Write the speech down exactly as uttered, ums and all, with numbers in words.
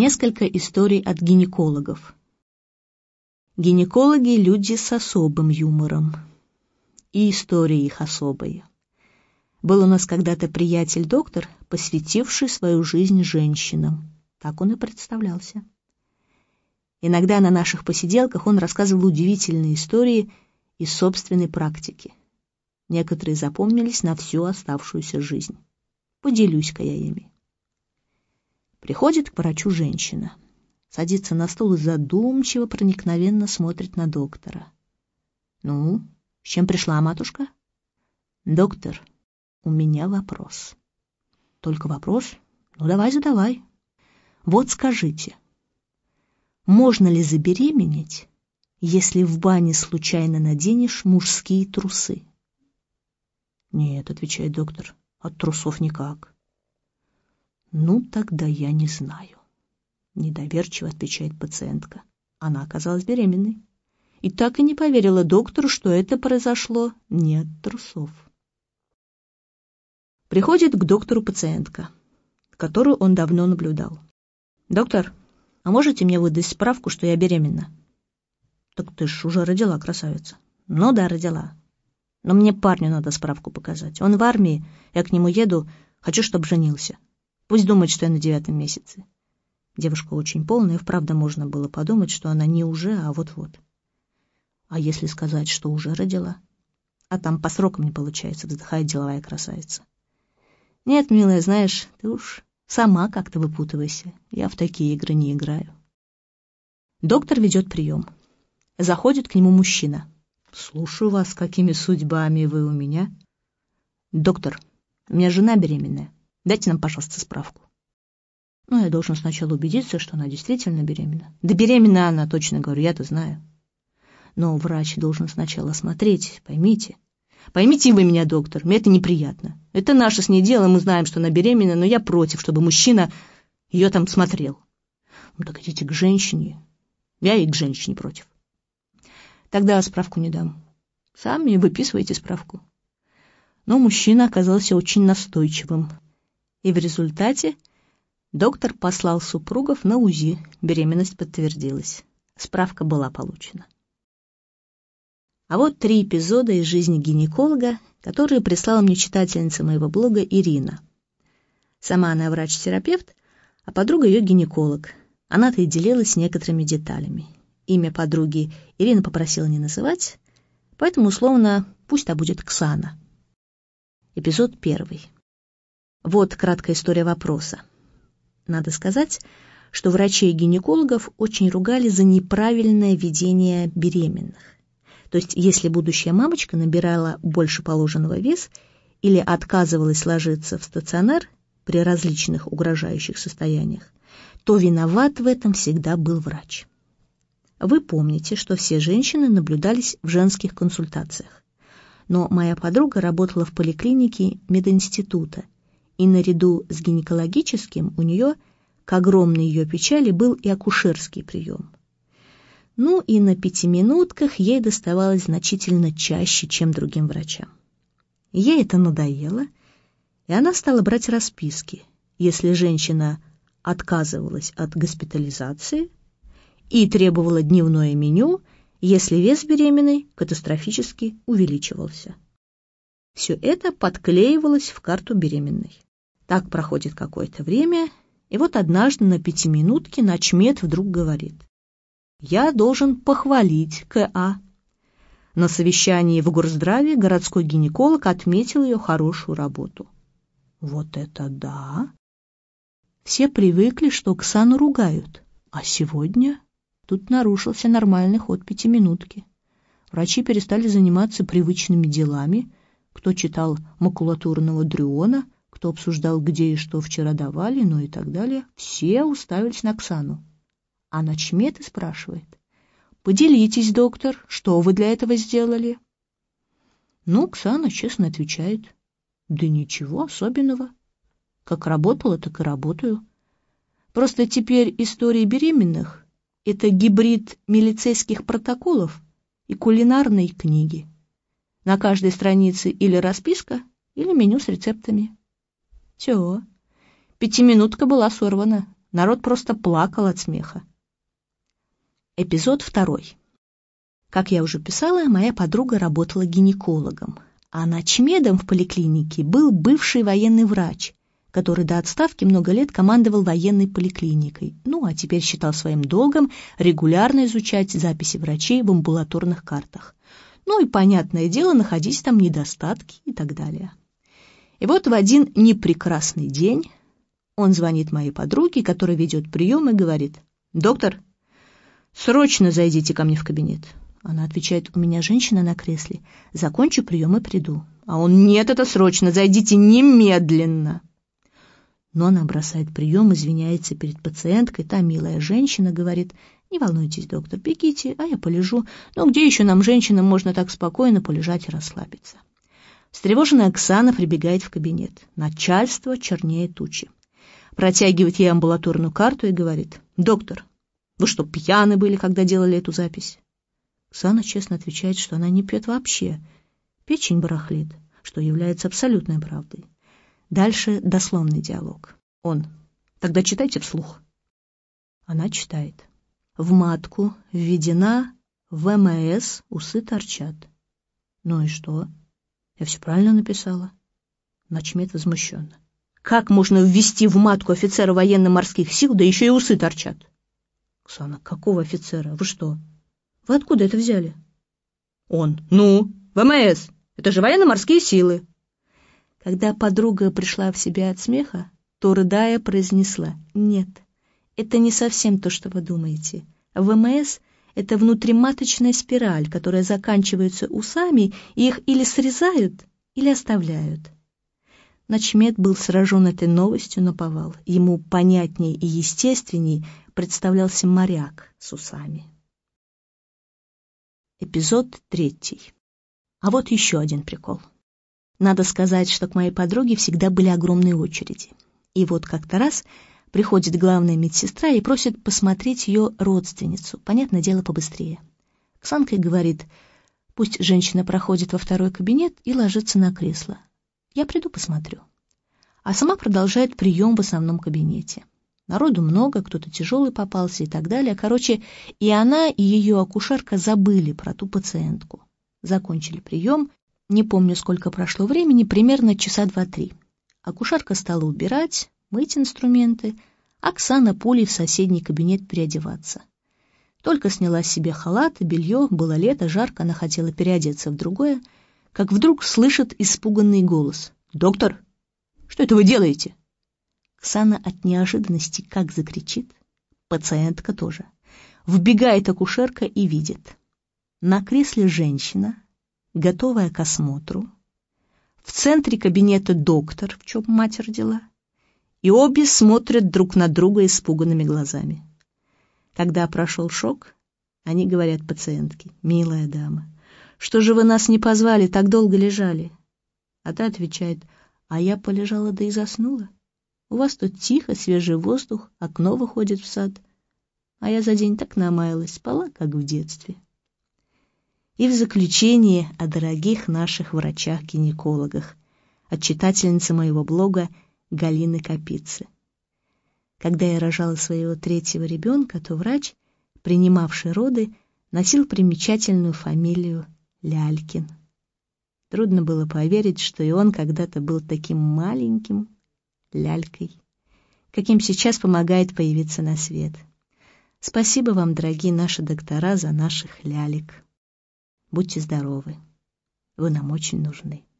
Несколько историй от гинекологов. Гинекологи – люди с особым юмором. И истории их особые. Был у нас когда-то приятель-доктор, посвятивший свою жизнь женщинам. Так он и представлялся. Иногда на наших посиделках он рассказывал удивительные истории из собственной практики. Некоторые запомнились на всю оставшуюся жизнь. Поделюсь-ка я ими. Приходит к врачу женщина. Садится на стул и задумчиво, проникновенно смотрит на доктора. «Ну, с чем пришла, матушка?» «Доктор, у меня вопрос». «Только вопрос? Ну, давай, задавай. Вот скажите, можно ли забеременеть, если в бане случайно наденешь мужские трусы?» «Нет», — отвечает доктор, — «от трусов никак». «Ну, тогда я не знаю», — недоверчиво отвечает пациентка. Она оказалась беременной. И так и не поверила доктору, что это произошло не от трусов. Приходит к доктору пациентка, которую он давно наблюдал. «Доктор, а можете мне выдать справку, что я беременна?» «Так ты ж уже родила, красавица». «Ну да, родила. Но мне парню надо справку показать. Он в армии, я к нему еду, хочу, чтобы женился. Пусть думает, что я на девятом месяце». Девушка очень полная, и вправду можно было подумать, что она не уже, а вот-вот. «А если сказать, что уже родила?» «А там по срокам не получается», — вздыхает деловая красавица. «Нет, милая, знаешь, ты уж сама как-то выпутывайся. Я в такие игры не играю». Доктор ведет прием. Заходит к нему мужчина. «Слушаю вас, какими судьбами вы у меня?» «Доктор, у меня жена беременная. Дайте нам, пожалуйста, справку». «Ну, я должен сначала убедиться, что она действительно беременна». «Да беременна она, точно говорю, я-то знаю». «Но врач должен сначала смотреть, поймите». «Поймите вы меня, доктор, мне это неприятно. Это наше с ней дело, мы знаем, что она беременна, но я против, чтобы мужчина ее там смотрел». «Ну так идите к женщине». «Я и к женщине против». «Тогда справку не дам. Сами выписывайте справку». Но мужчина оказался очень настойчивым. И в результате доктор послал супругов на УЗИ. Беременность подтвердилась. Справка была получена. А вот три эпизода из жизни гинеколога, которые прислала мне читательница моего блога Ирина. Сама она врач-терапевт, а подруга ее гинеколог. Она-то и делилась некоторыми деталями. Имя подруги Ирина попросила не называть, поэтому условно пусть та будет Ксана. Эпизод первый. Вот краткая история вопроса. Надо сказать, что врачей и гинекологов очень ругали за неправильное ведение беременных. То есть, если будущая мамочка набирала больше положенного вес или отказывалась ложиться в стационар при различных угрожающих состояниях, то виноват в этом всегда был врач. Вы помните, что все женщины наблюдались в женских консультациях. Но моя подруга работала в поликлинике мединститута, и наряду с гинекологическим у нее, к огромной ее печали, был и акушерский прием. Ну и на пятиминутках ей доставалось значительно чаще, чем другим врачам. Ей это надоело, и она стала брать расписки, если женщина отказывалась от госпитализации, и требовала дневное меню, если вес беременной катастрофически увеличивался. Все это подклеивалось в карту беременной. Так проходит какое-то время, и вот однажды на пятиминутке начмед вдруг говорит: «Я должен похвалить К.А.» На совещании в горздраве городской гинеколог отметил ее хорошую работу. Вот это да! Все привыкли, что Ксану ругают, а сегодня тут нарушился нормальный ход пятиминутки. Врачи перестали заниматься привычными делами, кто читал макулатурного Дрюона, кто обсуждал, где и что вчера давали, ну и так далее. Все уставились на Ксану. А начмед и спрашивает: «Поделитесь, доктор, что вы для этого сделали?» Ну, Ксана честно отвечает: «Да ничего особенного. Как работала, так и работаю. Просто теперь истории беременных — это гибрид милицейских протоколов и кулинарной книги. На каждой странице или расписка, или меню с рецептами». Все, пятиминутка была сорвана, Народ просто плакал от смеха. Эпизод второй. Как я уже писала, моя подруга работала гинекологом, а начмедом в поликлинике был бывший военный врач, который до отставки много лет командовал военной поликлиникой, ну а теперь считал своим долгом регулярно изучать записи врачей в амбулаторных картах. Ну и, понятное дело, находить там недостатки и так далее. И вот в один непрекрасный день он звонит моей подруге, которая ведет прием, и говорит: «Доктор, срочно зайдите ко мне в кабинет». Она отвечает: «У меня женщина на кресле, закончу прием и приду». А он: «Нет, это срочно, зайдите немедленно». Но она бросает прием, извиняется перед пациенткой. Та милая женщина говорит: «Не волнуйтесь, доктор, бегите, а я полежу. Ну где еще нам, женщинам, можно так спокойно полежать и расслабиться?» Встревоженная Оксана прибегает в кабинет. Начальство чернее тучи. Протягивает ей амбулаторную карту и говорит: «Доктор, вы что, пьяны были, когда делали эту запись?» Оксана честно отвечает, что она не пьет вообще. Печень барахлит, что является абсолютной правдой. Дальше дословный диалог. Он: «Тогда читайте вслух». Она читает: «В матку введена ВМС, усы торчат». «Ну и что? Я все правильно написала». Начмед возмущенно: «Как можно ввести в матку офицера военно-морских сил, да еще и усы торчат?» Оксана: «Какого офицера? Вы что? Вы откуда это взяли?» Он: «Ну, ВМС, это же военно-морские силы». Когда подруга пришла в себя от смеха, то, рыдая, произнесла: «Нет, это не совсем то, что вы думаете. ВМС — это внутриматочная спираль, которая заканчивается усами, и их или срезают, или оставляют». Начмед был сражен этой новостью наповал. Ему понятнее и естественней представлялся моряк с усами. Эпизод третий. А вот еще один прикол. Надо сказать, что к моей подруге всегда были огромные очереди. И вот как-то раз приходит главная медсестра и просит посмотреть ее родственницу. Понятное дело, побыстрее. Оксанка говорит: «Пусть женщина проходит во второй кабинет и ложится на кресло. Я приду посмотрю». А сама продолжает прием в основном кабинете. Народу много, кто-то тяжелый попался и так далее. Короче, и она, и ее акушерка забыли про ту пациентку. Закончили прием. Не помню, сколько прошло времени, примерно часа два-три. Акушерка стала убирать, мыть инструменты. Оксана пулей в соседний кабинет переодеваться. Только сняла с себя халат и белье, было лето, жарко, она хотела переодеться в другое, как вдруг слышит испуганный голос: «Доктор, что это вы делаете?» Оксана от неожиданности как закричит, пациентка тоже. Вбегает акушерка и видит: на кресле женщина, готовая к осмотру, в центре кабинета доктор, в чем мать родила, и обе смотрят друг на друга испуганными глазами. Когда прошел шок, они говорят пациентке: «Милая дама, что же вы нас не позвали, так долго лежали?» А та отвечает: «А я полежала да и заснула. У вас тут тихо, свежий воздух, окно выходит в сад. А я за день так намаялась, спала, как в детстве». И в заключение о дорогих наших врачах-гинекологах от читательницы моего блога Галины Капицы. Когда я рожала своего третьего ребенка, то врач, принимавший роды, носил примечательную фамилию Лялькин. Трудно было поверить, что и он когда-то был таким маленьким лялькой, каким сейчас помогает появиться на свет. Спасибо вам, дорогие наши доктора, за наших лялек. Будьте здоровы. Вы нам очень нужны.